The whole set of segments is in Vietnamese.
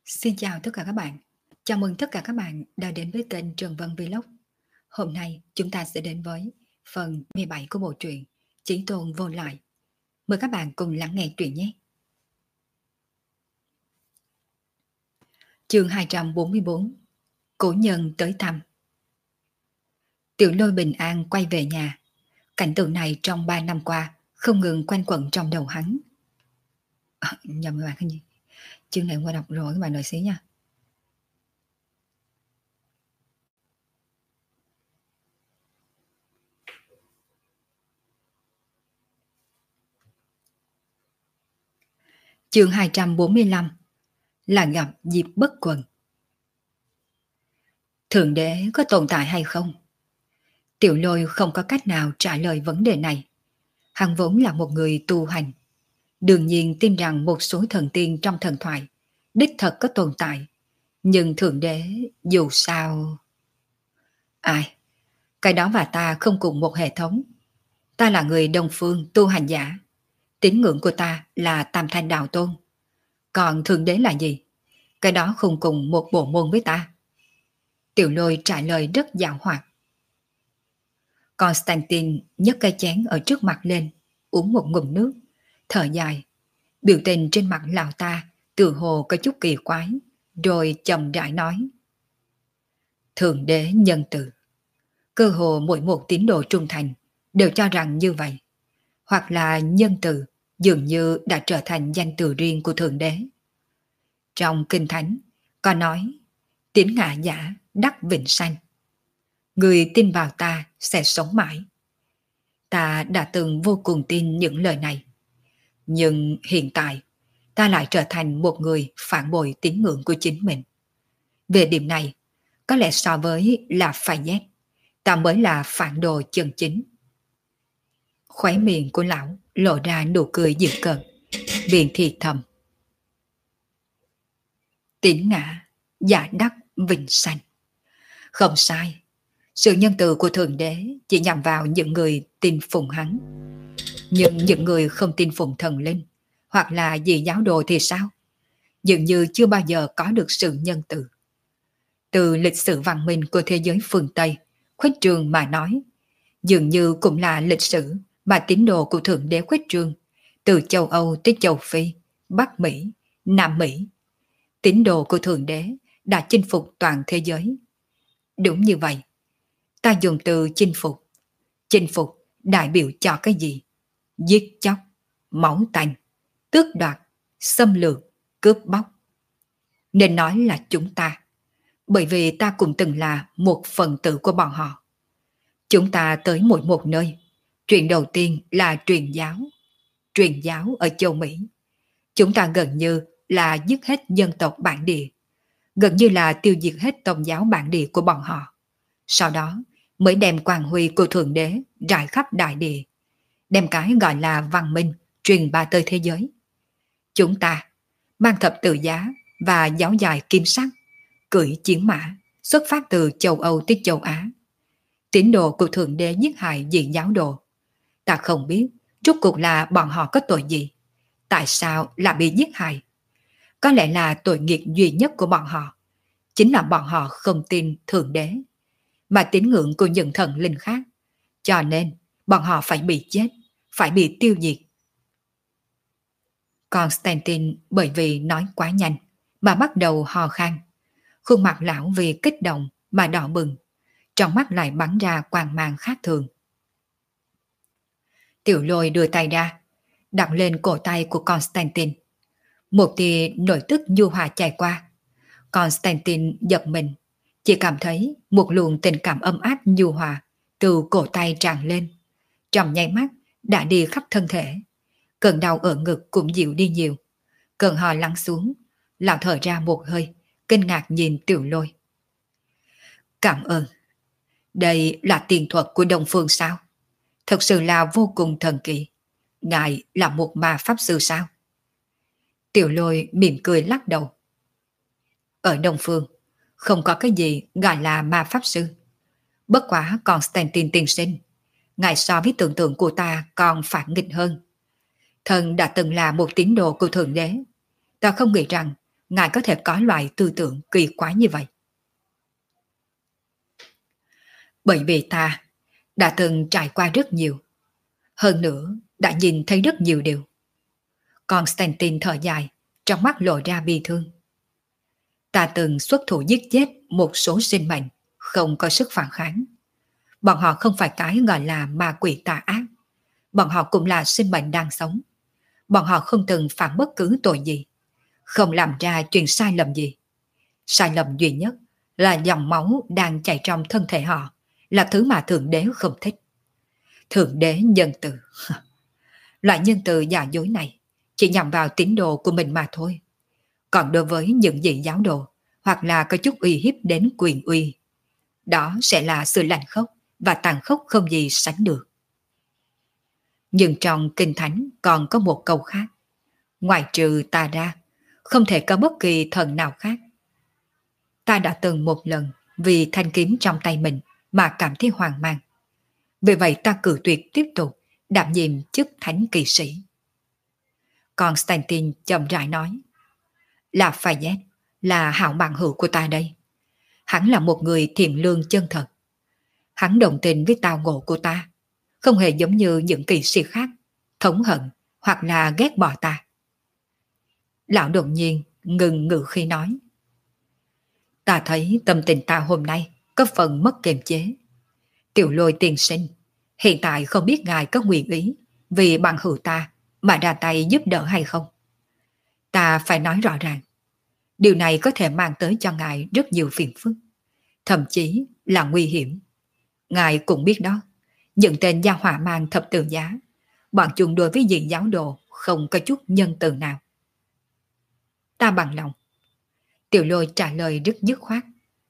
Xin chào tất cả các bạn. Chào mừng tất cả các bạn đã đến với kênh Trần Vân Vlog. Hôm nay chúng ta sẽ đến với phần 17 của bộ truyện Chí Tôn Vô Lại. Mời các bạn cùng lắng nghe truyện nhé. Chương 244. Cổ nhân tới thăm. Tiểu Lôi bình an quay về nhà. Cảnh tượng này trong 3 năm qua không ngừng quanh quẩn trong đầu hắn. Nhầm các bạn cái gì? Chương này qua đọc rồi các bạn đợi xí nha. Chương 245 là gặp dịp bất quần. Thượng đế có tồn tại hay không? Tiểu Lôi không có cách nào trả lời vấn đề này. Hắn vốn là một người tu hành. Đương nhiên tin rằng một số thần tiên trong thần thoại đích thật có tồn tại. Nhưng Thượng đế dù sao... Ai? Cái đó và ta không cùng một hệ thống. Ta là người Đông Phương tu hành giả. Tín ngưỡng của ta là Tam Thanh Đạo Tôn. Còn Thượng đế là gì? Cái đó không cùng một bộ môn với ta. Tiểu Lôi trả lời rất dạo hoạt. Constantine nhấc cây chén ở trước mặt lên, uống một ngụm nước, thở dài. Biểu tình trên mặt lão ta tự hồ có chút kỳ quái, rồi chậm rãi nói. Thượng đế nhân từ. Cơ hồ mỗi một tín đồ trung thành đều cho rằng như vậy. Hoặc là nhân từ dường như đã trở thành danh từ riêng của Thượng đế. Trong Kinh Thánh có nói tín ngã giả đắc vĩnh sanh. Người tin vào ta sẽ sống mãi. Ta đã từng vô cùng tin những lời này. Nhưng hiện tại, ta lại trở thành một người phản bội tín ngưỡng của chính mình. Về điểm này, có lẽ so với là phải ghét, ta mới là phản đồ chân chính. Khóe miệng của lão lộ ra nụ cười dịu cợt, miệng thì thầm. Tín ngã, giả đắc, vĩnh sanh. Không sai. Sự nhân từ của Thượng Đế chỉ nhằm vào những người tin phụng hắn. Nhưng những người không tin phụng thần linh hoặc là dị giáo đồ thì sao? Dường như chưa bao giờ có được sự nhân từ. Từ lịch sử văn minh của thế giới phương Tây khuếch trương mà nói, dường như cũng là lịch sử mà tín đồ của Thượng Đế khuếch trương từ châu Âu tới châu Phi, Bắc Mỹ, Nam Mỹ. Tín đồ của Thượng Đế đã chinh phục toàn thế giới. Đúng như vậy. Ta dùng từ chinh phục. Chinh phục đại biểu cho cái gì? Giết chóc, máu tanh, tước đoạt, xâm lược, cướp bóc. Nên nói là chúng ta. Bởi vì ta cũng từng là một phần tử của bọn họ. Chúng ta tới mỗi một nơi. Chuyện đầu tiên là truyền giáo. Truyền giáo ở châu Mỹ. Chúng ta gần như là dứt hết dân tộc bản địa. Gần như là tiêu diệt hết tôn giáo bản địa của bọn họ. Sau đó mới đem quang huy của Thượng Đế rải khắp đại địa. Đem cái gọi là văn minh truyền bá tới thế giới. Chúng ta mang thập tự giá và giáo dài kim sắc, cưỡi chiến mã, xuất phát từ châu Âu tới châu Á. Tín đồ của Thượng Đế giết hại dị giáo đồ. Ta không biết rốt cuộc là bọn họ có tội gì. Tại sao lại bị giết hại? Có lẽ là tội nghiệp duy nhất của bọn họ chính là bọn họ không tin Thượng Đế, mà tín ngưỡng của những thần linh khác. Cho nên bọn họ phải bị chết, phải bị tiêu diệt. Constantine bởi vì nói quá nhanh mà bắt đầu hò khan. Khuôn mặt lão vì kích động mà đỏ bừng, trong mắt lại bắn ra quang mang khác thường. Tiểu Lôi đưa tay ra, đặt lên cổ tay của Constantine. Một tia nổi tức nhu hòa chạy qua. Constantine giật mình, chỉ cảm thấy một luồng tình cảm ấm áp nhu hòa từ cổ tay tràn lên. Trong nháy mắt đã đi khắp thân thể. Cơn đau ở ngực cũng dịu đi nhiều. Cơn ho lắng xuống, lão thở ra một hơi, kinh ngạc nhìn Tiểu Lôi. Cảm ơn. Đây là tiền thuật của Đông Phương sao? Thật sự là vô cùng thần kỳ. Ngài là một ma pháp sư sao? Tiểu Lôi mỉm cười lắc đầu. Ở Đông Phương, không có cái gì gọi là ma pháp sư. Bất quá Constantine tiên sinh, ngài so với tưởng tượng của ta còn phản nghịch hơn. Thần đã từng là một tín đồ của Thượng Đế. Ta không nghĩ rằng ngài có thể có loại tư tưởng kỳ quái như vậy? Bởi vì ta đã từng trải qua rất nhiều, hơn nữa đã nhìn thấy rất nhiều điều. Constantine thở dài, trong mắt lộ ra bi thương. Ta từng xuất thủ giết chết một số sinh mệnh không có sức phản kháng. Bọn họ không phải cái gọi là ma quỷ tà ác. Bọn họ cũng là sinh mệnh đang sống. Bọn họ không từng phạm bất cứ tội gì, không làm ra chuyện sai lầm gì. Sai lầm duy nhất là dòng máu đang chảy trong thân thể họ, là thứ mà Thượng Đế không thích. Thượng Đế nhân từ. Loại nhân từ giả dối này chỉ nhằm vào tín đồ của mình mà thôi. Còn đối với những vị giáo đồ hoặc là có chút uy hiếp đến quyền uy, đó sẽ là sự lạnh khốc và tàn khốc không gì sánh được. Nhưng trong Kinh Thánh còn có một câu khác: ngoài trừ ta ra, không thể có bất kỳ thần nào khác. Ta đã từng một lần vì thanh kiếm trong tay mình mà cảm thấy hoang mang. Vì vậy ta cự tuyệt tiếp tục đảm nhiệm chức thánh kỵ sĩ. Constantine chậm rãi nói: là Fayette, là hảo bằng hữu của ta đây. Hắn là một người thiện lương chân thật. Hắn đồng tình với tao ngộ của ta, không hề giống như những kỵ sĩ khác, thống hận hoặc là ghét bỏ ta. Lão đột nhiên ngừng ngự khi nói: ta thấy tâm tình ta hôm nay có phần mất kiềm chế. Tiểu Lôi tiên sinh, hiện tại không biết ngài có nguyện ý vì bằng hữu ta mà ra tay giúp đỡ hay không? Ta phải nói rõ ràng, điều này có thể mang tới cho ngài rất nhiều phiền phức, thậm chí là nguy hiểm. Ngài cũng biết đó, những tên gia hỏa mang thập tự giá, bọn chúng đối với diện giáo đồ không có chút nhân từ nào. Ta bằng lòng. Tiểu Lôi trả lời rất dứt khoát.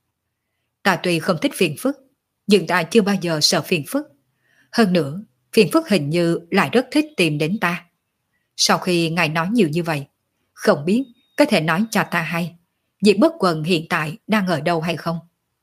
Ta tuy không thích phiền phức, nhưng ta chưa bao giờ sợ phiền phức. Hơn nữa, phiền phức hình như lại rất thích tìm đến ta. Sau khi ngài nói nhiều như vậy, không biết có thể nói cho ta hay Diệp Bất Quần hiện tại đang ở đâu hay không?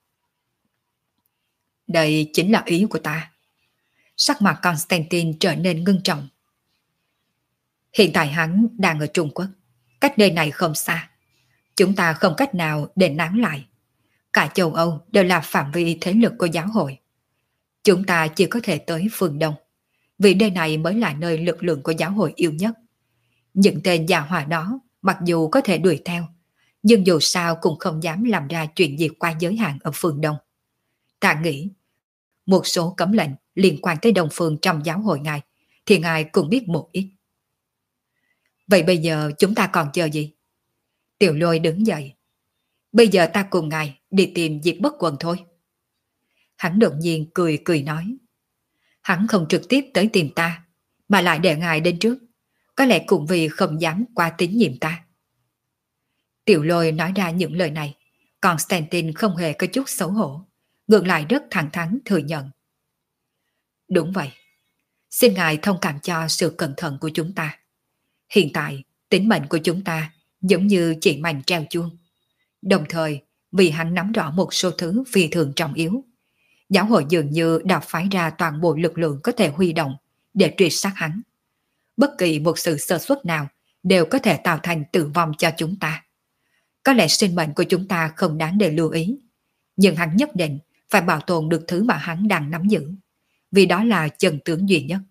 Đây chính là ý của ta. Sắc mặt Constantine trở nên ngưng trọng. Hiện tại hắn đang ở Trung Quốc, cách nơi này không xa. Chúng ta không cách nào để nán lại. Cả châu Âu đều là phạm vi thế lực của giáo hội. Chúng ta chỉ có thể tới phương Đông, vì nơi này mới là nơi lực lượng của giáo hội yêu nhất. Những tên già hỏa đó mặc dù có thể đuổi theo, nhưng dù sao cũng không dám làm ra chuyện gì qua giới hạn ở phương Đông. Ta nghĩ, một số cấm lệnh liên quan tới Đông Phương trong giáo hội ngài, thì ngài cũng biết một ít. Vậy bây giờ chúng ta còn chờ gì? Tiểu Lôi đứng dậy. Bây giờ ta cùng ngài đi tìm Diệp Bất Quần thôi. Hắn đột nhiên cười cười nói. Hắn không trực tiếp tới tìm ta, mà lại để ngài đến trước. Có lẽ cũng vì không dám qua tín nhiệm ta. Tiểu Lôi nói ra những lời này, Constantine không hề có chút xấu hổ, ngược lại rất thẳng thắn thừa nhận. Đúng vậy. Xin ngài thông cảm cho sự cẩn thận của chúng ta. Hiện tại, tính mệnh của chúng ta giống như chỉ mảnh treo chuông. Đồng thời, vì hắn nắm rõ một số thứ phi thường trọng yếu, giáo hội dường như đã phái ra toàn bộ lực lượng có thể huy động để truy sát hắn. Bất kỳ một sự sơ suất nào đều có thể tạo thành tử vong cho chúng ta. Có lẽ sinh mệnh của chúng ta không đáng để lưu ý, nhưng hắn nhất định phải bảo tồn được thứ mà hắn đang nắm giữ, vì đó là chân tướng duy nhất.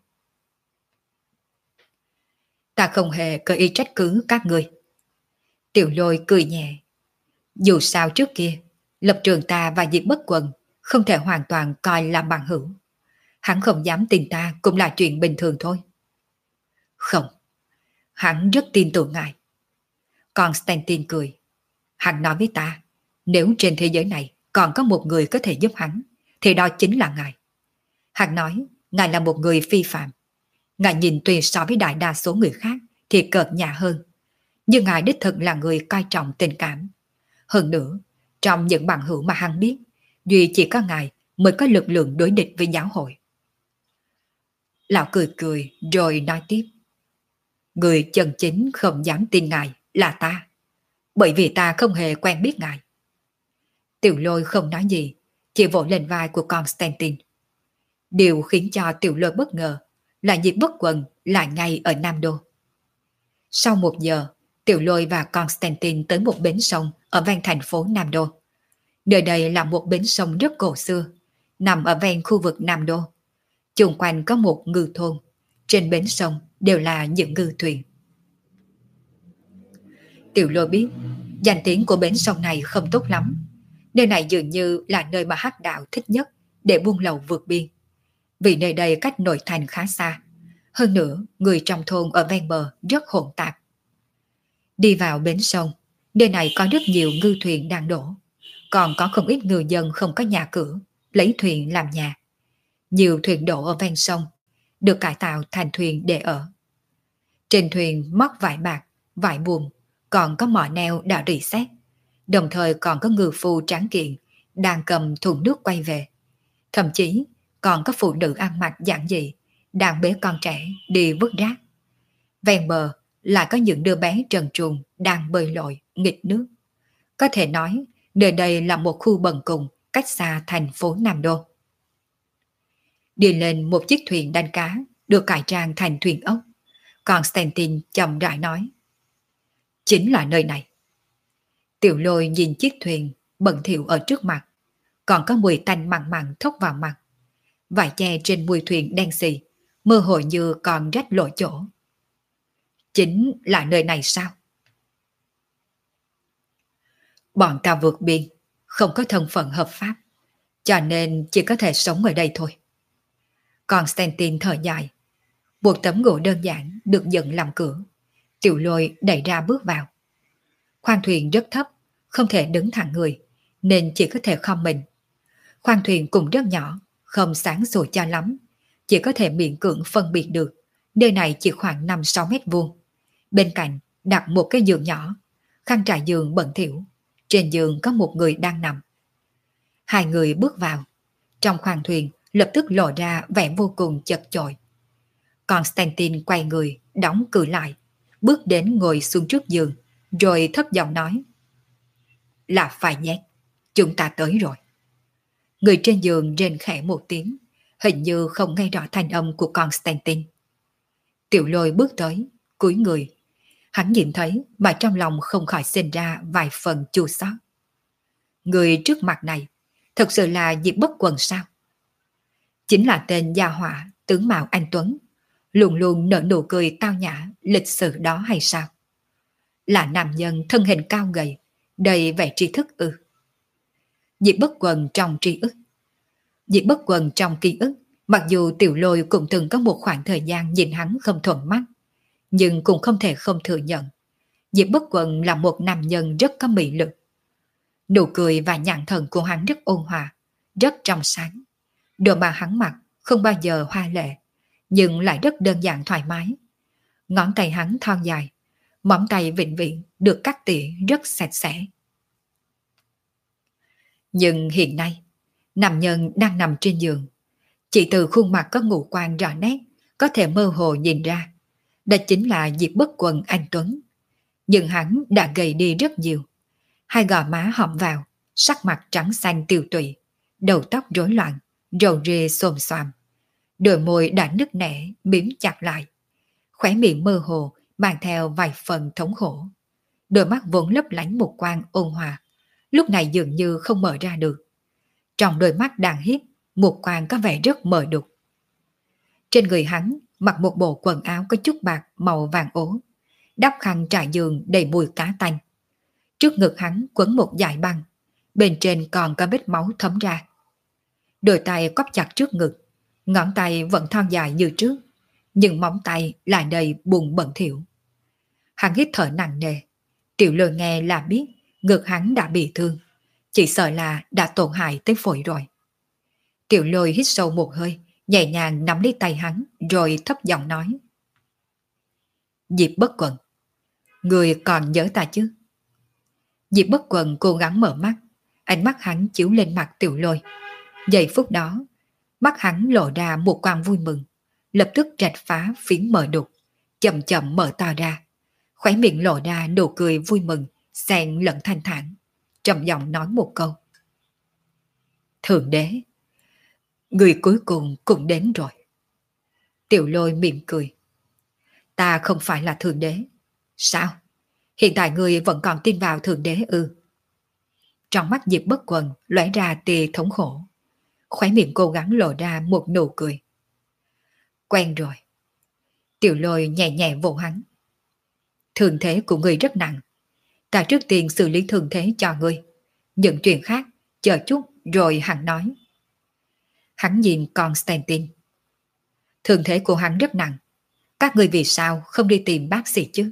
Ta không hề có ý trách cứ các người. Tiểu Lôi cười nhẹ. Dù sao trước kia, lập trường ta và Diệp Bất Quần không thể hoàn toàn coi là bằng hữu. Hắn không dám tin ta cũng là chuyện bình thường thôi. Không, hắn rất tin tưởng ngài. Constantine cười. Hắn nói với ta, nếu trên thế giới này còn có một người có thể giúp hắn, thì đó chính là ngài. Hắn nói, ngài là một người phi phạm. Ngài nhìn tuy so với đại đa số người khác thì cợt nhả hơn, nhưng ngài đích thực là người coi trọng tình cảm. Hơn nữa, trong những bằng hữu mà hắn biết, duy chỉ có ngài mới có lực lượng đối địch với giáo hội. Lão cười cười rồi nói tiếp. Người chân chính không dám tin ngài là ta, bởi vì ta không hề quen biết ngài. Tiểu Lôi không nói gì, chỉ vỗ lên vai của Constantine. Điều khiến cho Tiểu Lôi bất ngờ là Diệp Bất Quần lại ngay ở Nam Đô. Sau một giờ, Tiểu Lôi và Constantine tới một bến sông ở ven thành phố Nam Đô. Nơi đây là một bến sông rất cổ xưa, nằm ở ven khu vực Nam Đô. Chung quanh có một ngư thôn, trên bến sông đều là những ngư thuyền. Tiểu Lôi biết, danh tiếng của bến sông này không tốt lắm. Nơi này dường như là nơi mà Hắc Đạo thích nhất để buôn lậu vượt biên. Vì nơi đây cách nội thành khá xa. Hơn nữa, người trong thôn ở ven bờ rất hỗn tạp. Đi vào bến sông, nơi này có rất nhiều ngư thuyền đang đổ. Còn có không ít người dân không có nhà cửa, lấy thuyền làm nhà. Nhiều thuyền đổ ở ven sông, được cải tạo thành thuyền để ở. Trên thuyền móc vải bạc, vải buồm, còn có mỏ neo đã rỉ sét. Đồng thời còn có ngư phu tráng kiện đang cầm thùng nước quay về. Thậm chí còn có phụ nữ ăn mặc giản dị đang bế con trẻ đi vứt rác. Ven bờ lại có những đứa bé trần truồng đang bơi lội nghịch nước. Có thể nói nơi đây là một khu bần cùng cách xa thành phố Nam Đô. Đi lên một chiếc thuyền đánh cá được cải trang thành thuyền ốc. Constantine chậm rãi nói: chính là nơi này. Tiểu Lôi nhìn chiếc thuyền bẩn thỉu ở trước mặt, còn có mùi tanh mặn mặn thốc vào mặt. Vải che trên mui thuyền đen xì, mơ hồ như còn rách lộ chỗ. Chính là nơi này sao? Bọn ta vượt biên, không có thân phận hợp pháp, cho nên chỉ có thể sống ở đây thôi. Constantine thở dài. Một tấm gỗ đơn giản được dựng làm cửa. Tiểu Lôi đẩy ra bước vào. Khoang thuyền rất thấp, không thể đứng thẳng người, nên chỉ có thể khom mình. Khoang thuyền cũng rất nhỏ, không sáng sủa cho lắm, chỉ có thể miễn cưỡng phân biệt được. Nơi này chỉ khoảng 5-6 mét vuông. Bên cạnh đặt một cái giường nhỏ, khăn trải giường bẩn thỉu. Trên giường có một người đang nằm. Hai người bước vào. Trong khoang thuyền lập tức lộ ra vẻ vô cùng chật chội. Constantine quay người, đóng cửa lại, bước đến ngồi xuống trước giường, rồi thấp giọng nói: là phải nhét, chúng ta tới rồi. Người trên giường rên khẽ một tiếng, hình như không nghe rõ thanh âm của Constantine. Tiểu Lôi bước tới, cúi người. Hắn nhìn thấy mà trong lòng không khỏi sinh ra vài phần chua xót. Người trước mặt này thật sự là Diệp Bất Quần sao? Chính là tên gia họa tướng mạo anh tuấn, luôn luôn nở nụ cười tao nhã lịch sự đó hay sao? Là nam nhân thân hình cao gầy, đầy vẻ tri thức ư? Diệp Bất Quần trong tri ức. Diệp Bất Quần trong ký ức, mặc dù Tiểu Lôi cũng từng có một khoảng thời gian nhìn hắn không thuận mắt, nhưng cũng không thể không thừa nhận. Diệp Bất Quần là một nam nhân rất có mị lực. Nụ cười và nhãn thần của hắn rất ôn hòa, rất trong sáng. Đồ mà hắn mặc không bao giờ hoa lệ, nhưng lại rất đơn giản thoải mái. Ngón tay hắn thon dài, móng tay vĩnh viễn được cắt tỉa rất sạch sẽ. Nhưng hiện nay, nam nhân đang nằm trên giường. Chỉ từ khuôn mặt có ngũ quan rõ nét, có thể mơ hồ nhìn ra. Đó chính là Diệp Bất Quần anh tuấn. Nhưng hắn đã gầy đi rất nhiều. Hai gò má hõm vào, sắc mặt trắng xanh tiêu tụy, đầu tóc rối loạn, râu ria xồm xoàm. Đôi môi đã nứt nẻ, mím chặt lại. Khóe miệng mơ hồ, mang theo vài phần thống khổ. Đôi mắt vốn lấp lánh một quang ôn hòa, lúc này dường như không mở ra được. Trong đôi mắt đang hiếp, một quang có vẻ rất mờ đục. Trên người hắn mặc một bộ quần áo có chút bạc màu vàng ố, đắp khăn trải giường đầy mùi cá tanh. Trước ngực hắn quấn một dải băng, bên trên còn có vết máu thấm ra. Đôi tay quắp chặt trước ngực, ngón tay vẫn thon dài như trước, nhưng móng tay lại đầy bùn bẩn thỉu. Hắn hít thở nặng nề. Tiểu Lôi nghe là biết ngực hắn đã bị thương, chỉ sợ là đã tổn hại tới phổi rồi. Tiểu Lôi hít sâu một hơi, nhẹ nhàng nắm lấy tay hắn, rồi thấp giọng nói: Diệp Bất Quần, người còn nhớ ta chứ? Diệp Bất Quần cố gắng mở mắt, ánh mắt hắn chiếu lên mặt Tiểu Lôi. Giây phút đó, mắt hắn lộ ra một quang vui mừng, lập tức rạch phá phiến mờ đục, chậm chậm mở to ra. Khóe miệng lộ ra nụ cười vui mừng, xen lẫn thanh thản, trầm giọng nói một câu: Thượng đế, người cuối cùng cũng đến rồi. Tiểu Lôi mỉm cười: Ta không phải là thượng đế. Sao? Hiện tại ngươi vẫn còn tin vào Thượng Đế ư? Trong mắt Diệp Bất Quần lóe ra tia thống khổ. Khóe miệng cố gắng lộ ra một nụ cười. Quen rồi. Tiểu Lôi nhẹ nhẹ vỗ hắn. Thương thế của ngươi rất nặng. Ta trước tiên xử lý thương thế cho ngươi. Những chuyện khác, chờ chút rồi hắn nói. Hắn nhìn Constantine. Thương thế của hắn rất nặng. Các ngươi vì sao không đi tìm bác sĩ chứ?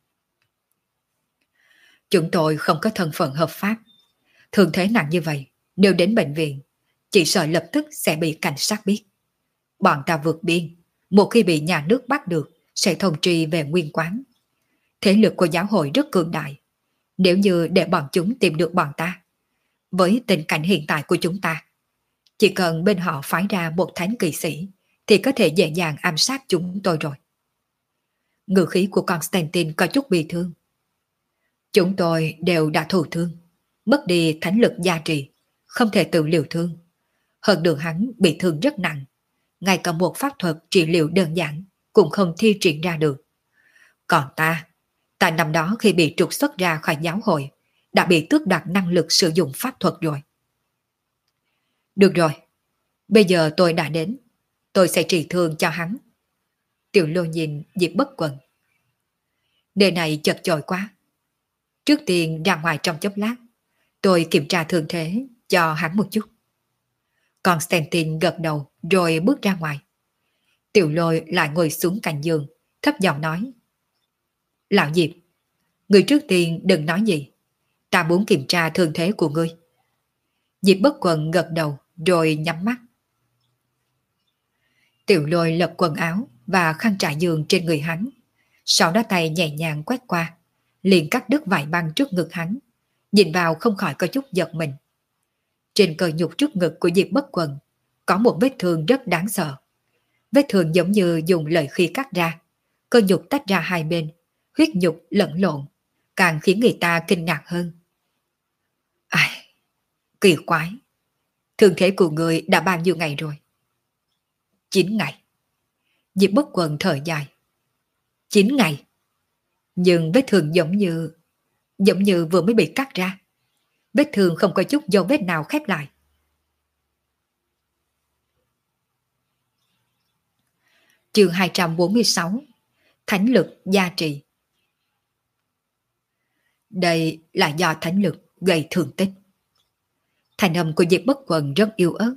Chúng tôi không có thân phận hợp pháp. Thương thế nặng như vậy, nếu đến bệnh viện, chỉ sợ lập tức sẽ bị cảnh sát biết. Bọn ta vượt biên, một khi bị nhà nước bắt được, sẽ thông tri về nguyên quán. Thế lực của giáo hội rất cường đại. Nếu như để bọn chúng tìm được bọn ta, với tình cảnh hiện tại của chúng ta, chỉ cần bên họ phái ra một thánh kỵ sĩ, thì có thể dễ dàng ám sát chúng tôi rồi. Ngữ khí của Constantine có chút bị thương. Chúng tôi đều đã thụ thương, mất đi thánh lực gia trì, không thể tự liều thương. Hơn nữa hắn bị thương rất nặng, ngay cả một pháp thuật trị liệu đơn giản cũng không thi triển ra được. Còn ta năm đó khi bị trục xuất ra khỏi giáo hội, đã bị tước đoạt năng lực sử dụng pháp thuật rồi. Được rồi, bây giờ tôi đã đến, tôi sẽ trị thương cho hắn. Tiểu Lô nhìn Diệp Bất Quần. Nơi này chật chội quá. Trước tiên ra ngoài trong chốc lát, tôi kiểm tra thương thế cho hắn một chút. Constantine gật đầu rồi bước ra ngoài. Tiểu Lôi lại ngồi xuống cạnh giường, thấp giọng nói. Lão Diệp, người trước tiên đừng nói gì. Ta muốn kiểm tra thương thế của ngươi. Diệp Bất Quần gật đầu rồi nhắm mắt. Tiểu Lôi lật quần áo và khăn trải giường trên người hắn. Sau đó tay nhẹ nhàng quét qua, liền cắt đứt vải băng trước ngực hắn. Nhìn vào không khỏi có chút giật mình. Trên cơ nhục trước ngực của Diệp Bất Quần có một vết thương rất đáng sợ. Vết thương giống như dùng lợi khí cắt ra, cơ nhục tách ra hai bên, huyết nhục lẫn lộn, càng khiến người ta kinh ngạc hơn. Ai, kỳ quái, thương thế của người đã bao nhiêu ngày rồi? 9 ngày. Diệp Bất Quần thở dài. 9 ngày. Nhưng vết thương giống như vừa mới bị cắt ra. Vết thương không có chút dấu vết nào khép lại. Chương 246. Thánh lực gia trì. Đây là do thánh lực gây thương tích. Thành âm của Diệp Bất Quần rất yếu ớt.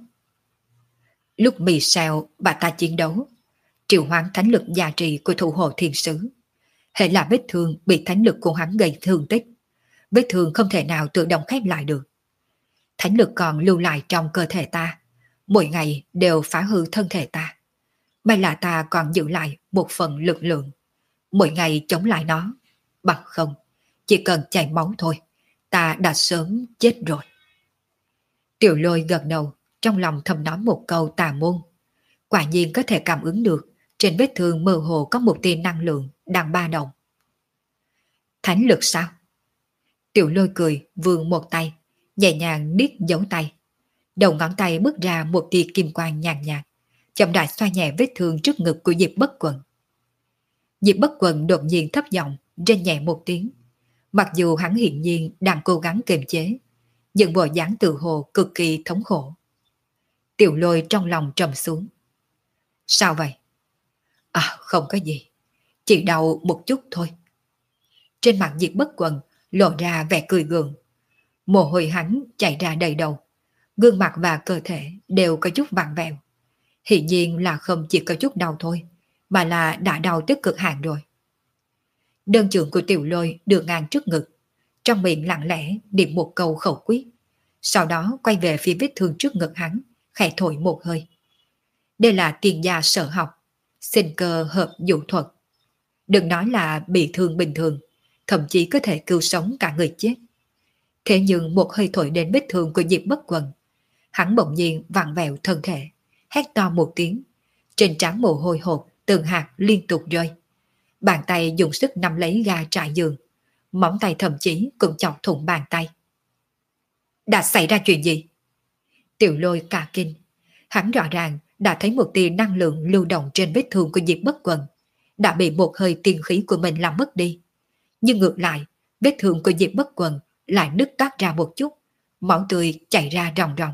Lúc Michel bà ta chiến đấu, triệu hoán thánh lực gia trì của thủ hộ thiên sứ. Hệ là vết thương bị thánh lực của hắn gây thương tích. Vết thương không thể nào tự động khép lại được. Thánh lực còn lưu lại trong cơ thể ta, mỗi ngày đều phá hư thân thể ta. May là ta còn giữ lại một phần lực lượng, mỗi ngày chống lại nó. Bằng không, chỉ cần chảy máu thôi, ta đã sớm chết rồi. Tiểu Lôi gật đầu, trong lòng thầm nói một câu tà môn. Quả nhiên có thể cảm ứng được, trên vết thương mơ hồ có một tia năng lượng đang ba động. Thánh lực sao? Tiểu Lôi cười, vươn một tay, nhẹ nhàng niết dấu tay. Đầu ngón tay bước ra một tia kim quang nhàn nhạt, chậm rãi xoa nhẹ vết thương trước ngực của Diệp Bất Quần. Diệp Bất Quần đột nhiên thấp giọng, rên nhẹ một tiếng. Mặc dù hắn hiển nhiên đang cố gắng kiềm chế, nhưng bộ dáng tự hồ cực kỳ thống khổ. Tiểu Lôi trong lòng trầm xuống. Sao vậy? À, không có gì, chỉ đau một chút thôi. Trên mặt Diệp Bất Quần lộ ra vẻ cười gượng. Mồ hôi hắn chảy ra đầy đầu, gương mặt và cơ thể đều có chút vặn vẹo. Hiển nhiên là không chỉ có chút đau thôi, mà là đã đau tới cực hạn rồi. Đơn trưởng của Tiểu Lôi đưa ngang trước ngực, trong miệng lặng lẽ niệm một câu khẩu quyết, sau đó quay về phía vết thương trước ngực hắn, khẽ thổi một hơi. Đây là tiền gia sở học, sinh cơ hợp dụ thuật. Đừng nói là bị thương bình thường, thậm chí có thể cứu sống cả người chết. Thế nhưng một hơi thổi đến vết thương của Diệp Bất Quần, hắn bỗng nhiên vặn vẹo thân thể, hét to một tiếng, trên trán mồ hôi hột từng hạt liên tục rơi. Bàn tay dùng sức nắm lấy ga trải giường, móng tay thậm chí cũng chọc thủng bàn tay. Đã xảy ra chuyện gì? Tiểu Lôi cả kinh, hắn rõ ràng đã thấy một tia năng lượng lưu động trên vết thương của Diệp Bất Quần, đã bị một hơi tiên khí của mình làm mất đi. Nhưng ngược lại, Vết thương của Diệp Bất Quần lại nứt toát ra một chút, máu tươi chảy ra ròng ròng.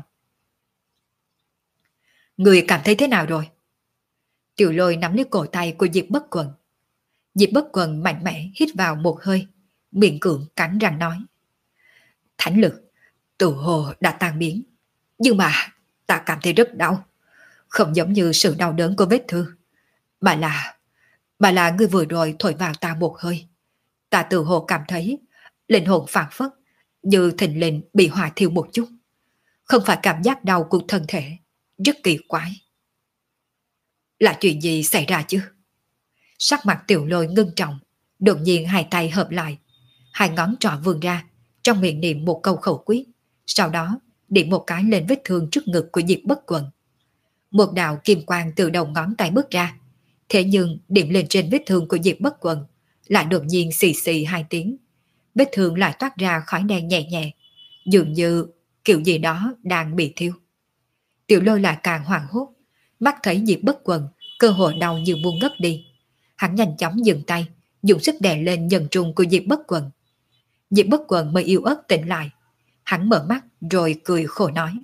Người cảm thấy thế nào rồi? Tiểu Lôi nắm lấy cổ tay của Diệp Bất Quần. Diệp Bất Quần mạnh mẽ hít vào một hơi, miệng cưỡng cắn răng nói. Thánh lực, tự hồ đã tan biến. Nhưng mà ta cảm thấy rất đau. Không giống như sự đau đớn của vết thương. Bà là người vừa rồi thổi vào ta một hơi. Ta tự hồ cảm thấy linh hồn phảng phất như thình lình bị hỏa thiêu một chút. Không phải cảm giác đau của thân thể. Rất kỳ quái. Là chuyện gì xảy ra chứ? Sắc mặt Tiểu Lôi ngưng trọng, đột nhiên hai tay hợp lại, hai ngón trỏ vươn ra, trong miệng niệm một câu khẩu quyết, sau đó điểm một cái lên vết thương trước ngực của Diệp Bất Quần. Một đạo kim quang từ đầu ngón tay bước ra, thế nhưng điểm lên trên vết thương của Diệp Bất Quần, lại đột nhiên xì xì hai tiếng. Vết thương lại toát ra khói đen nhẹ nhẹ, dường như kiểu gì đó đang bị thiêu. Tiểu Lôi lại càng hoảng hốt, mắt thấy Diệp Bất Quần cơ hội đau như muốn ngất đi. Hắn nhanh chóng dừng tay, dùng sức đè lên nhân trung của Diệp Bất Quần. Diệp Bất Quần mới yếu ớt tỉnh lại. Hắn mở mắt rồi cười khổ nói.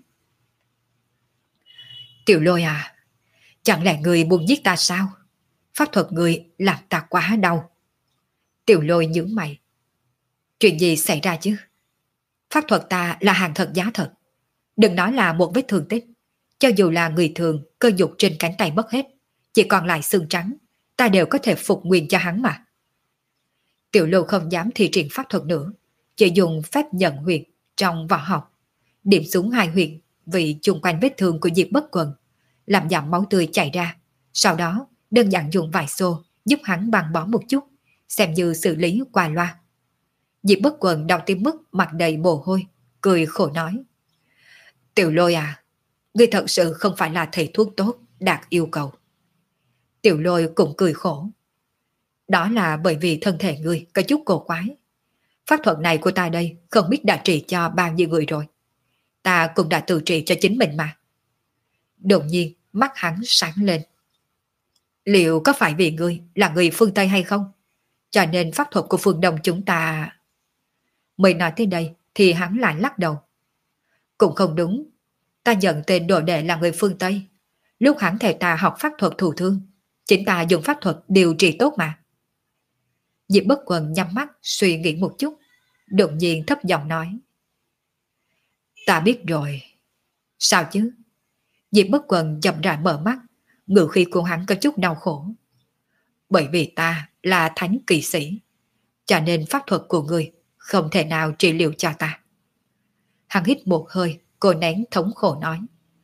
Tiểu Lôi à, chẳng lẽ người muốn giết ta sao? Pháp thuật người làm ta quá đau. Tiểu Lôi nhướng mày. Chuyện gì xảy ra chứ? Pháp thuật ta là hàng thật giá thật. Đừng nói là một vết thương tích. Cho dù là người thường, cơ nhục trên cánh tay mất hết, chỉ còn lại xương trắng, ta đều có thể phục nguyên cho hắn mà. Tiểu Lôi không dám thi triển pháp thuật nữa, chỉ dùng phép nhận huyệt trong võ học, điểm xuống hai huyệt vì chung quanh vết thương của Diệp Bất Quần, làm giảm máu tươi chảy ra. Sau đó đơn giản dùng vài xô giúp hắn băng bó một chút, xem như xử lý qua loa. Diệp Bất Quần đau tim mức mặt đầy mồ hôi, cười khổ nói. Tiểu Lôi à, ngươi thật sự không phải là thầy thuốc tốt đạt yêu cầu. Tiểu Lôi cũng cười khổ. Đó là bởi vì thân thể ngươi có chút cổ quái. Pháp thuật này của ta đây không biết đã trị cho bao nhiêu người rồi. Ta cũng đã tự trị cho chính mình mà. Đột nhiên mắt hắn sáng lên. Liệu có phải vì ngươi là người phương Tây hay không? Cho nên pháp thuật của phương Đông chúng ta... Mới nói tới đây thì hắn lại lắc đầu. Cũng không đúng. Ta nhận tên đồ đệ là người phương Tây. Lúc hắn thầy ta học pháp thuật thụ thương, chính ta dùng pháp thuật điều trị tốt mà. Diệp Bất Quần nhắm mắt suy nghĩ một chút, đột nhiên thấp giọng nói. Ta biết rồi. Sao chứ? Diệp Bất Quần chậm rãi mở mắt, ngữ khí của hắn có chút đau khổ. Bởi vì ta là thánh kỳ sĩ, cho nên pháp thuật của người không thể nào trị liệu cho ta. Hắn hít một hơi, cô nén thống khổ nói.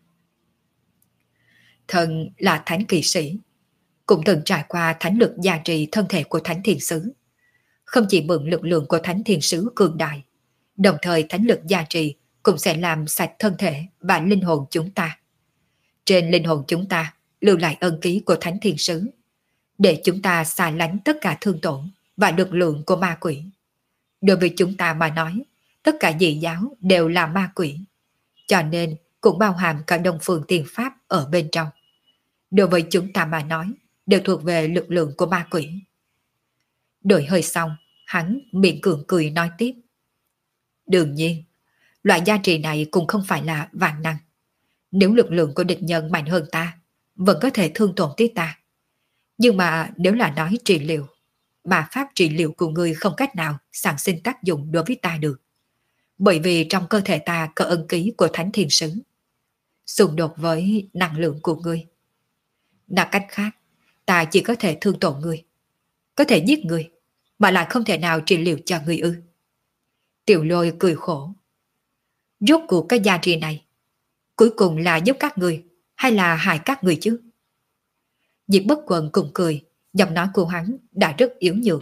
Thần là thánh kỳ sĩ, cũng từng trải qua thánh lực gia trì thân thể của thánh thiền sứ. Không chỉ mượn lực lượng của thánh thiền sứ cường đại, đồng thời thánh lực gia trì cũng sẽ làm sạch thân thể và linh hồn chúng ta. Trên linh hồn chúng ta lưu lại ân ký của thánh thiền sứ, để chúng ta xa lánh tất cả thương tổn và lực lượng của ma quỷ. Đối với chúng ta mà nói, tất cả dị giáo đều là ma quỷ, cho nên cũng bao hàm cả Đông Phương Tiên Pháp ở bên trong. Đối với chúng ta mà nói, đều thuộc về lực lượng của ma quỷ. Đổi hơi xong, hắn miệng cường cười nói tiếp. Đương nhiên, loại gia trì này cũng không phải là vạn năng. Nếu lực lượng của địch nhân mạnh hơn ta, vẫn có thể thương tổn tới ta. Nhưng mà nếu là nói trị liệu, mà pháp trị liệu của ngươi không cách nào sản sinh tác dụng đối với ta được. Bởi vì trong cơ thể ta có ân ký của thánh thiền sứ, xung đột với năng lượng của ngươi. Nói cách khác, ta chỉ có thể thương tổn ngươi, có thể giết ngươi, mà lại không thể nào trị liệu cho ngươi ư. Tiểu Lôi cười khổ. Rốt cuộc cái gia trì này, cuối cùng là giúp các ngươi hay là hại các ngươi chứ? Diệp Bất Quần cùng cười, giọng nói của hắn đã rất yếu nhược.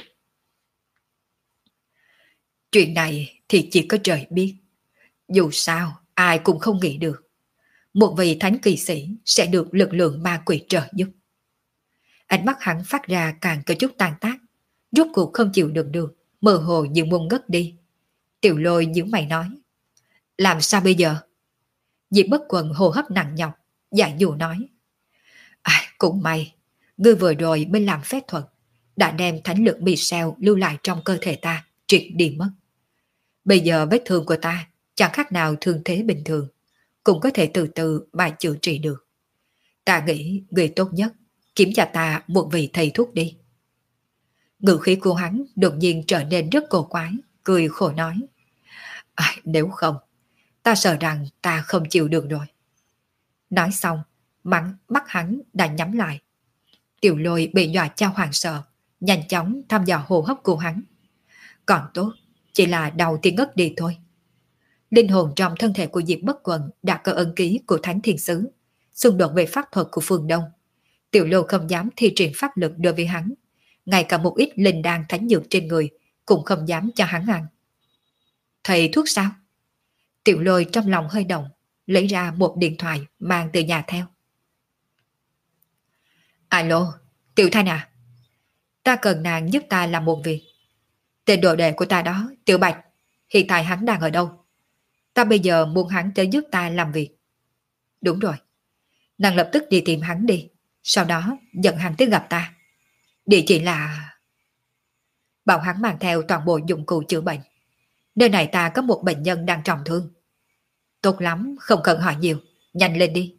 Chuyện này thì chỉ có trời biết. Dù sao, ai cũng không nghĩ được. Một vị thánh kỳ sĩ sẽ được lực lượng ma quỷ trợ giúp. Ánh mắt hắn phát ra càng có chút tan tác, rốt cuộc không chịu đựng được, mơ hồ như muốn ngất đi. Tiểu Lôi nhíu mày nói. Làm sao bây giờ? Diệp Bất Quần hô hấp nặng nhọc, giải dụ nói. Cũng may, ngươi vừa rồi mới làm phép thuật, đã đem thánh lực Michel lưu lại trong cơ thể ta triệt đi mất. Bây giờ vết thương của ta chẳng khác nào thương thế bình thường, cũng có thể từ từ mà chữa trị được. Ta nghĩ người tốt nhất kiếm cho ta một vị thầy thuốc đi. Ngữ khí của hắn đột nhiên trở nên rất cổ quái, cười khổ nói. Nếu không, ta sợ rằng ta không chịu được rồi. Nói xong, mắt hắn đã nhắm lại. Tiểu Lôi bị dọa cho hoảng sợ, nhanh chóng thăm dò hô hấp của hắn. Còn tốt, chỉ là đầu thì ngất đi thôi. Linh hồn trong thân thể của Diệp Bất Quần đã có ấn ký của Thánh Thiên Sứ, xung đột về pháp thuật của Phương Đông. Tiểu Lôi không dám thi triển pháp lực đối với hắn, ngay cả một ít linh đan thánh dược trên người cũng không dám cho hắn ăn. Thầy thuốc sao? Tiểu Lôi trong lòng hơi động, lấy ra một điện thoại mang từ nhà theo. Alo, Tiểu Thanh à? Ta cần nàng giúp ta làm một việc. Tên đồ đệ của ta đó, Tiểu Bạch, hiện tại hắn đang ở đâu? Ta bây giờ muốn hắn tới giúp ta làm việc. Đúng rồi. Nàng lập tức đi tìm hắn đi, sau đó dẫn hắn tới gặp ta. Địa chỉ là... Bảo hắn mang theo toàn bộ dụng cụ chữa bệnh. Nơi này ta có một bệnh nhân đang trọng thương. Tốt lắm, không cần hỏi nhiều, nhanh lên đi.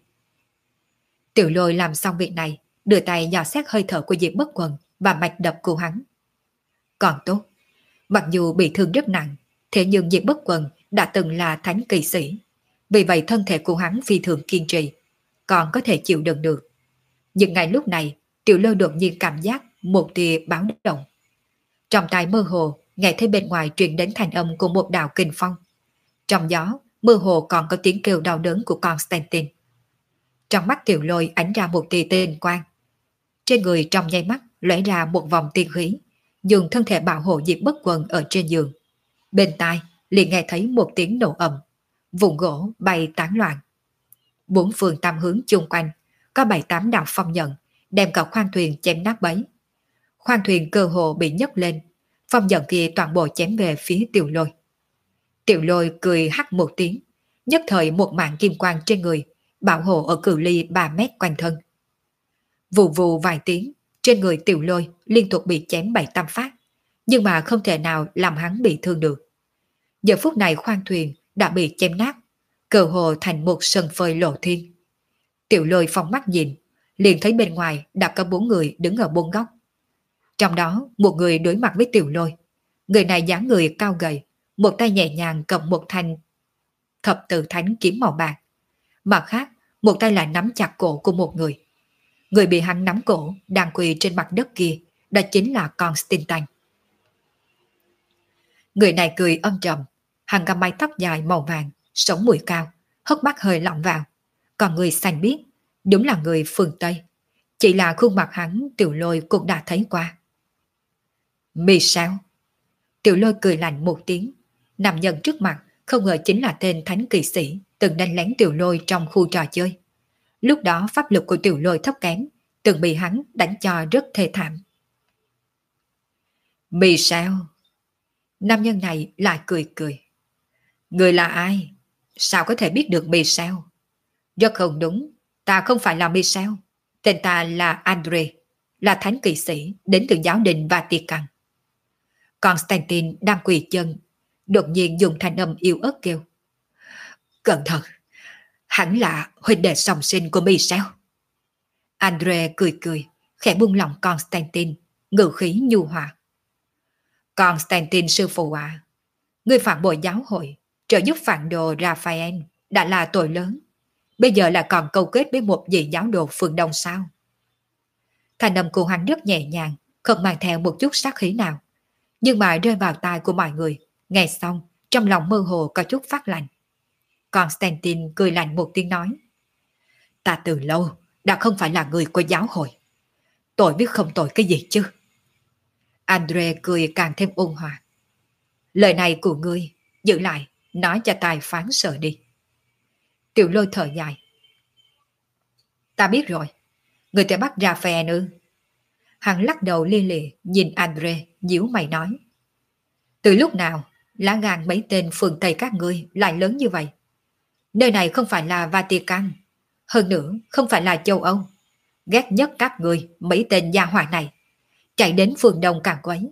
Tiểu Lôi làm xong việc này, đưa tay dò xét hơi thở của Diệp Bất Quần và mạch đập của hắn. Còn tốt, mặc dù bị thương rất nặng, thế nhưng Diệp Bất Quần đã từng là thánh kỳ sĩ. Vì vậy thân thể của hắn phi thường kiên trì, còn có thể chịu đựng được. Nhưng ngay lúc này, Tiểu Lôi đột nhiên cảm giác một tia báo động. Trong tai mơ hồ, nghe thấy bên ngoài truyền đến thanh âm của một đạo kình phong. Trong gió, mơ hồ còn có tiếng kêu đau đớn của Constantine. Trong mắt Tiểu Lôi ánh ra một tia tinh quang. Trên người trong nháy mắt lóe ra một vòng tiên khí, dùng thân thể bảo hộ Diệp Bất Quần ở trên giường. Bên tai liền nghe thấy một tiếng nổ ầm, vụn gỗ bay tán loạn. Bốn phương tam hướng chung quanh có 7-8 đạo phong nhận, đem cả khoang thuyền chém nát bấy. Khoang thuyền cơ hồ bị nhấc lên, phong nhận kia toàn bộ chém về phía Tiểu Lôi. Tiểu Lôi cười hắt một tiếng, nhất thời một mảng kim quang trên người, bảo hộ ở cự ly 3 mét quanh thân. Vù vù vài tiếng, trên người Tiểu Lôi liên tục bị chém 7-8 phát, nhưng mà không thể nào làm hắn bị thương được. Giờ phút này khoang thuyền đã bị chém nát, cơ hồ thành một sân phơi lộ thiên. Tiểu Lôi phóng mắt nhìn, liền thấy bên ngoài đã có 4 người đứng ở 4 góc. Trong đó một người đối mặt với Tiểu Lôi. Người này dáng người cao gầy, một tay nhẹ nhàng cầm một thanh thập tự thánh kiếm màu bạc. Mặt khác, một tay lại nắm chặt cổ của một người. Người bị hắn nắm cổ đang quỳ trên mặt đất kia, đó chính là Constantine. Người này cười âm trầm, hắn có mái tóc dài màu vàng, sống mũi cao, hốc mắt hơi lỏng vào. Còn người xanh biếc, đúng là người phương Tây. Chỉ là khuôn mặt hắn Tiểu Lôi cũng đã thấy qua. Mi sao? Tiểu Lôi cười lạnh một tiếng. Nam nhân trước mặt không ngờ chính là tên thánh kỳ sĩ từng đánh lén Tiểu Lôi trong khu trò chơi. Lúc đó pháp lực của Tiểu Lôi thấp kém, từng bị hắn đánh cho rất thê thảm. Mi sao? Nam nhân này lại cười cười. Người là ai? Sao có thể biết được Mi sao? Rất không đúng, ta không phải là Mi sao. Tên ta là Andre, là thánh kỵ sĩ đến từ giáo đình Vatican. Constantine đang quỳ chân, đột nhiên dùng thanh âm yếu ớt kêu. Cẩn thận, hẳn là huynh đệ song sinh của Mi sao? Andre cười cười, khẽ buông lỏng Constantine, ngữ khí nhu hòa. Constantine sư phụ ạ, người phản bội giáo hội, trợ giúp phản đồ Raphael đã là tội lớn. Bây giờ là còn câu kết với một vị giáo đồ phương Đông sao? Thanh âm của hắn rất nhẹ nhàng, không mang theo một chút sát khí nào. Nhưng mà rơi vào tai của mọi người, nghe xong, trong lòng mơ hồ có chút phát lạnh. Constantine cười lạnh một tiếng nói. Ta từ lâu đã không phải là người của giáo hội. Tội biết không tội cái gì chứ? Andre cười càng thêm ôn hòa. Lời này của ngươi, giữ lại, nói cho tài phán sợ đi. Tiểu Lôi thở dài. Ta biết rồi, người ta bắt Raphael ư? Hắn lắc đầu lia lịa nhìn Andre, nhíu mày nói. Từ lúc nào, lá gan mấy tên phương Tây các ngươi lại lớn như vậy? Nơi này không phải là Vatican, hơn nữa không phải là châu Âu. Ghét nhất các ngươi mấy tên gia hỏa này. Chạy đến phương Đông càng quấy,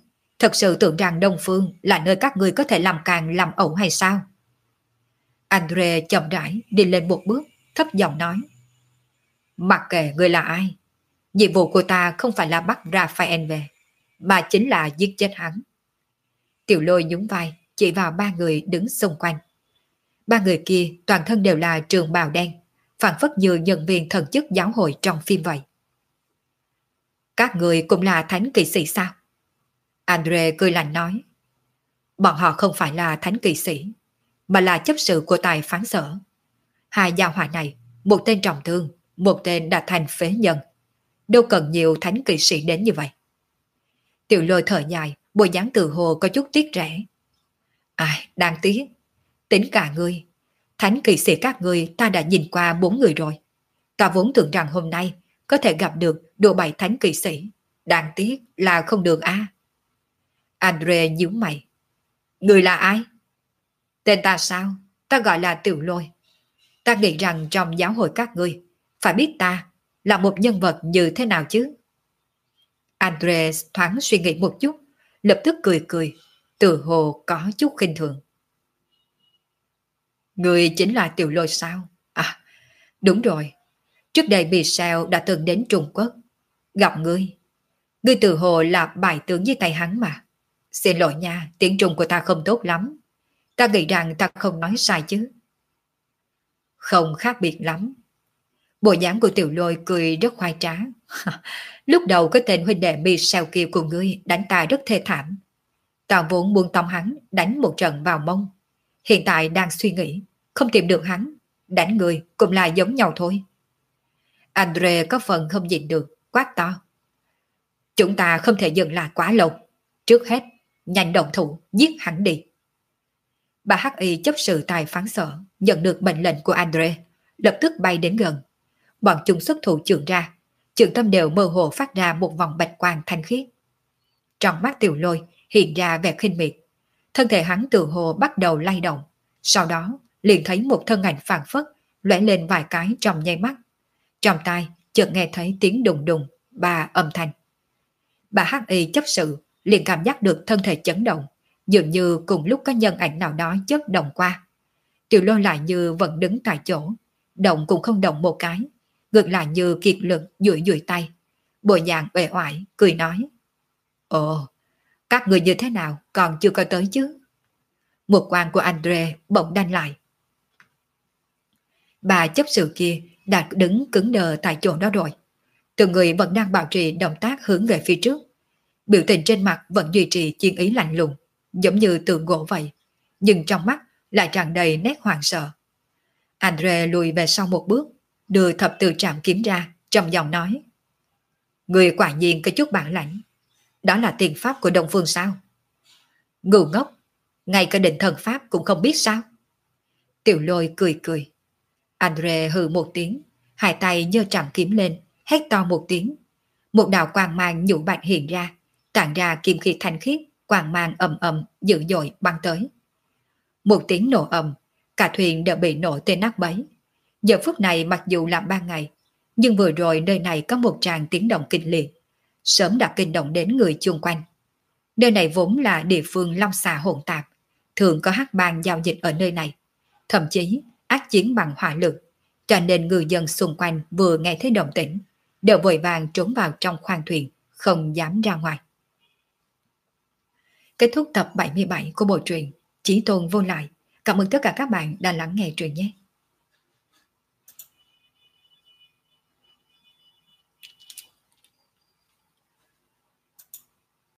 Thật sự tưởng rằng Đông Phương là nơi các ngươi có thể làm càng làm ẩu hay sao? Andre chậm rãi đi lên một bước, thấp giọng nói. Mặc kệ ngươi là ai, nhiệm vụ của ta không phải là bắt Raphael về, mà chính là giết chết hắn. Tiểu Lôi nhún vai, chỉ vào ba người đứng xung quanh. Ba người kia toàn thân đều là trường bào đen, phản phất như nhân viên thần chức giáo hội trong phim vậy. Các người cũng là thánh kỵ sĩ sao? Andre cười lạnh nói. Bọn họ không phải là thánh kỵ sĩ, mà là chấp sự của tài phán sở. Hai gia hỏa này, một tên trọng thương, một tên đã thành phế nhân. Đâu cần nhiều thánh kỵ sĩ đến như vậy. Tiểu Lôi thở dài, bộ dáng tự hồ có chút tiếc rẻ. Ai, đáng tiếc. Tính cả ngươi, thánh kỵ sĩ các ngươi ta đã nhìn qua 4 người rồi. Ta vốn tưởng rằng hôm nay có thể gặp được độ 7 thánh kỵ sĩ. Đáng tiếc là không được a. Andre nhíu mày. Người là ai? Tên ta sao? Ta gọi là Tiểu Lôi. Ta nghĩ rằng trong giáo hội các ngươi phải biết ta là một nhân vật như thế nào chứ? Andre thoáng suy nghĩ một chút, lập tức cười cười, tự hồ có chút khinh thường. Người chính là Tiểu Lôi sao? À, đúng rồi. Trước đây Michel đã từng đến Trung Quốc. Gặp ngươi. Ngươi tự hồ là bài tướng với tay hắn mà. Xin lỗi nha, tiếng Trung của ta không tốt lắm. Ta nghĩ rằng ta không nói sai chứ. Không khác biệt lắm. Bộ dáng của Tiểu Lôi cười rất khoai trá. Lúc đầu cái tên huynh đệ Michel kia của ngươi đánh ta rất thê thảm. Ta vốn buông tông hắn đánh một trận vào mông. Hiện tại đang suy nghĩ, không tìm được hắn, đánh người cũng là giống nhau thôi. Andre có phần không nhịn được, quát to. Chúng ta không thể dừng lại quá lâu. Trước hết, nhanh động thủ, giết hắn đi. Bà Hắc Y chấp sự tài phán sở, nhận được mệnh lệnh của Andre, lập tức bay đến gần. Bọn chúng xuất thủ chưởng ra, chưởng tâm đều mơ hồ phát ra một vòng bạch quang thanh khiết. Trong mắt Tiểu Lôi hiện ra vẻ khinh miệt, thân thể hắn tự hồ bắt đầu lay động, sau đó liền thấy một thân ảnh phảng phất lóe lên vài cái trong nháy mắt. Trong tai chợt nghe thấy tiếng đùng đùng ba âm thanh. Bà Hắc Y chấp sự liền cảm giác được thân thể chấn động, dường như cùng lúc có nhân ảnh nào đó chớp động qua. Tiểu Lôi lại như vẫn đứng tại chỗ, động cũng không động một cái, ngược lại như kiệt lực duỗi duỗi tay, bộ dạng uể oải cười nói: Ồ, các người như thế nào còn chưa có tới chứ? Một quan của Andre bỗng đanh lại. Bà chấp sự kia đã đứng cứng đờ tại chỗ đó rồi. Từng người vẫn đang bảo trì động tác hướng về phía trước. Biểu tình trên mặt vẫn duy trì chiến ý lạnh lùng, giống như tượng gỗ vậy, nhưng trong mắt lại tràn đầy nét hoảng sợ. Andre lùi về sau một bước, đưa thập tự trảm kiếm ra, trầm giọng nói: Người quả nhiên có chút bản lãnh. Đó là tiền pháp của Đông Phương sao? Ngu ngốc, ngay cả định thần pháp cũng không biết sao? Tiểu Lôi cười cười. Andre hừ một tiếng, hai tay giơ trảm kiếm lên, hét to một tiếng. Một đạo quang mang nhũ bạch hiện ra, tản ra kim khí thanh khiết, quang mang ầm ầm dữ dội băng tới. Một tiếng nổ ầm, cả thuyền đều bị nổ tên nát bấy. Giờ phút này mặc dù là ban ngày, nhưng vừa rồi nơi này có một tràng tiếng động kinh liệt, sớm đã kinh động đến người chung quanh. Nơi này vốn là địa phương long xà hỗn tạp, thường có hắc bang giao dịch ở nơi này, thậm chí ác chiến bằng hỏa lực, cho nên người dân xung quanh vừa nghe thấy động tĩnh, đều vội vàng trốn vào trong khoang thuyền, không dám ra ngoài. Kết thúc tập 77 của bộ truyện Chí Tôn Vô Lại. Cảm ơn tất cả các bạn đã lắng nghe truyện nhé.